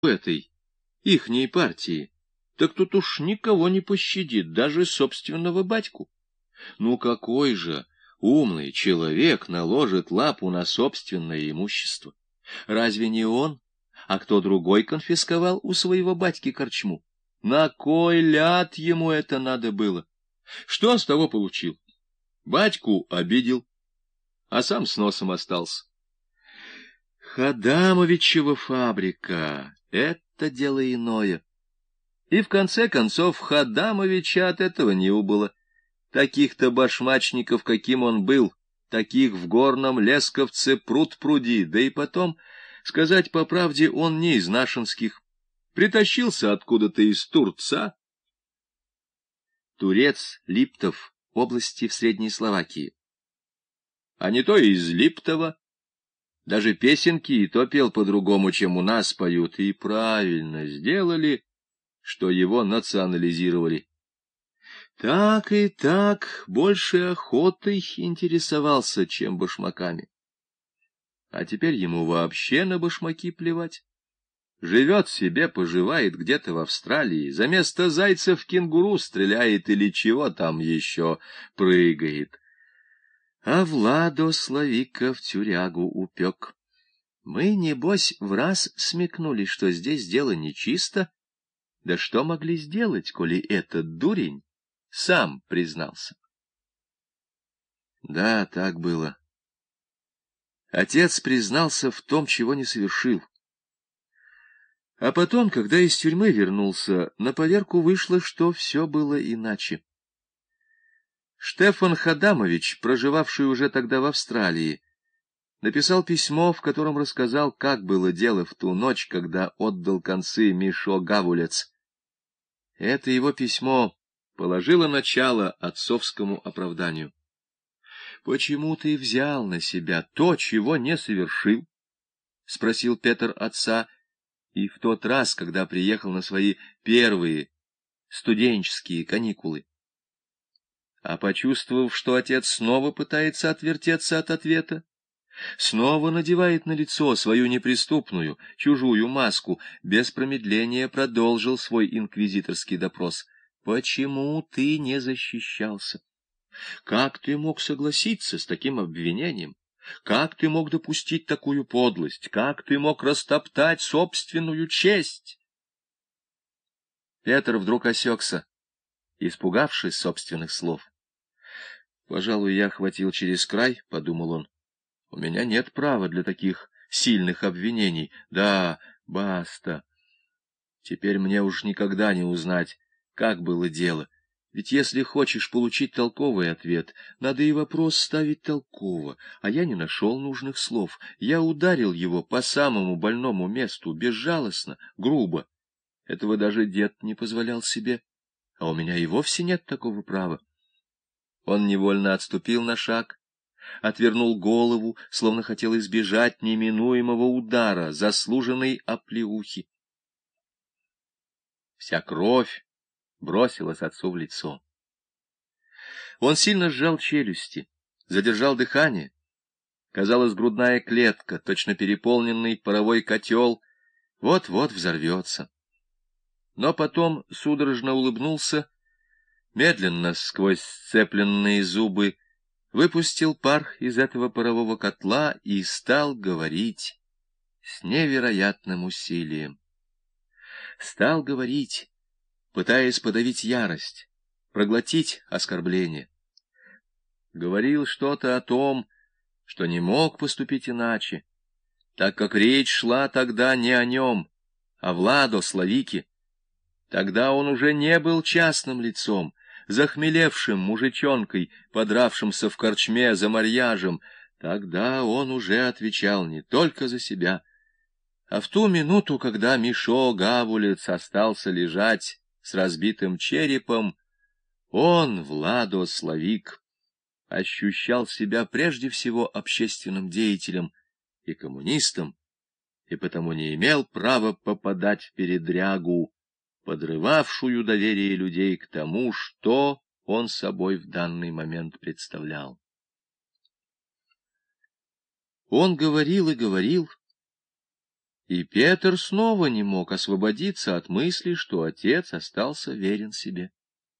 этой ихней партии, так тут уж никого не пощадит, даже собственного батьку. Ну какой же умный человек наложит лапу на собственное имущество? Разве не он, а кто другой конфисковал у своего батьки корчму? На кой ляд ему это надо было? Что с того получил? Батьку обидел, а сам с носом остался. Хадамовичева фабрика — это дело иное. И в конце концов Хадамовича от этого не убыло. Таких-то башмачников, каким он был, таких в Горном Лесковце пруд-пруди, да и потом, сказать по правде, он не из нашинских. Притащился откуда-то из Турца. Турец, Липтов, области в Средней Словакии. А не то из Липтова. Даже песенки и то пел по-другому, чем у нас поют, и правильно сделали, что его национализировали. Так и так больше охотой интересовался, чем башмаками. А теперь ему вообще на башмаки плевать. Живет себе, поживает где-то в Австралии, за место зайцев кенгуру стреляет или чего там еще прыгает. А Владо Славика в тюрягу упек. Мы, небось, враз смекнули, что здесь дело нечисто. Да что могли сделать, коли этот дурень сам признался? Да, так было. Отец признался в том, чего не совершил. А потом, когда из тюрьмы вернулся, на поверку вышло, что все было иначе. Штефан Хадамович, проживавший уже тогда в Австралии, написал письмо, в котором рассказал, как было дело в ту ночь, когда отдал концы Мишо Гавулец. Это его письмо положило начало отцовскому оправданию. — Почему ты взял на себя то, чего не совершил? — спросил Петр отца, и в тот раз, когда приехал на свои первые студенческие каникулы. А почувствовав, что отец снова пытается отвертеться от ответа, снова надевает на лицо свою неприступную, чужую маску, без промедления продолжил свой инквизиторский допрос. «Почему ты не защищался? Как ты мог согласиться с таким обвинением? Как ты мог допустить такую подлость? Как ты мог растоптать собственную честь?» Петр вдруг осекся, испугавшись собственных слов. «Пожалуй, я хватил через край», — подумал он. «У меня нет права для таких сильных обвинений. Да, баста. Теперь мне уж никогда не узнать, как было дело. Ведь если хочешь получить толковый ответ, надо и вопрос ставить толково. А я не нашел нужных слов. Я ударил его по самому больному месту, безжалостно, грубо. Этого даже дед не позволял себе. А у меня и вовсе нет такого права». Он невольно отступил на шаг, отвернул голову, словно хотел избежать неминуемого удара, заслуженной оплеухи. Вся кровь бросилась отцу в лицо. Он сильно сжал челюсти, задержал дыхание. Казалось, грудная клетка, точно переполненный паровой котел, вот-вот взорвется. Но потом судорожно улыбнулся, медленно, сквозь сцепленные зубы, выпустил пар из этого парового котла и стал говорить с невероятным усилием. Стал говорить, пытаясь подавить ярость, проглотить оскорбление. Говорил что-то о том, что не мог поступить иначе, так как речь шла тогда не о нем, а Владо Славике. Тогда он уже не был частным лицом, захмелевшим мужичонкой, подравшимся в корчме за марьяжем. Тогда он уже отвечал не только за себя. А в ту минуту, когда Мишо Гавулец остался лежать с разбитым черепом, он, Владо Славик, ощущал себя прежде всего общественным деятелем и коммунистом, и потому не имел права попадать в передрягу, подрывавшую доверие людей к тому, что он собой в данный момент представлял. Он говорил и говорил, И Петр снова не мог освободиться от мысли, что отец остался верен себе.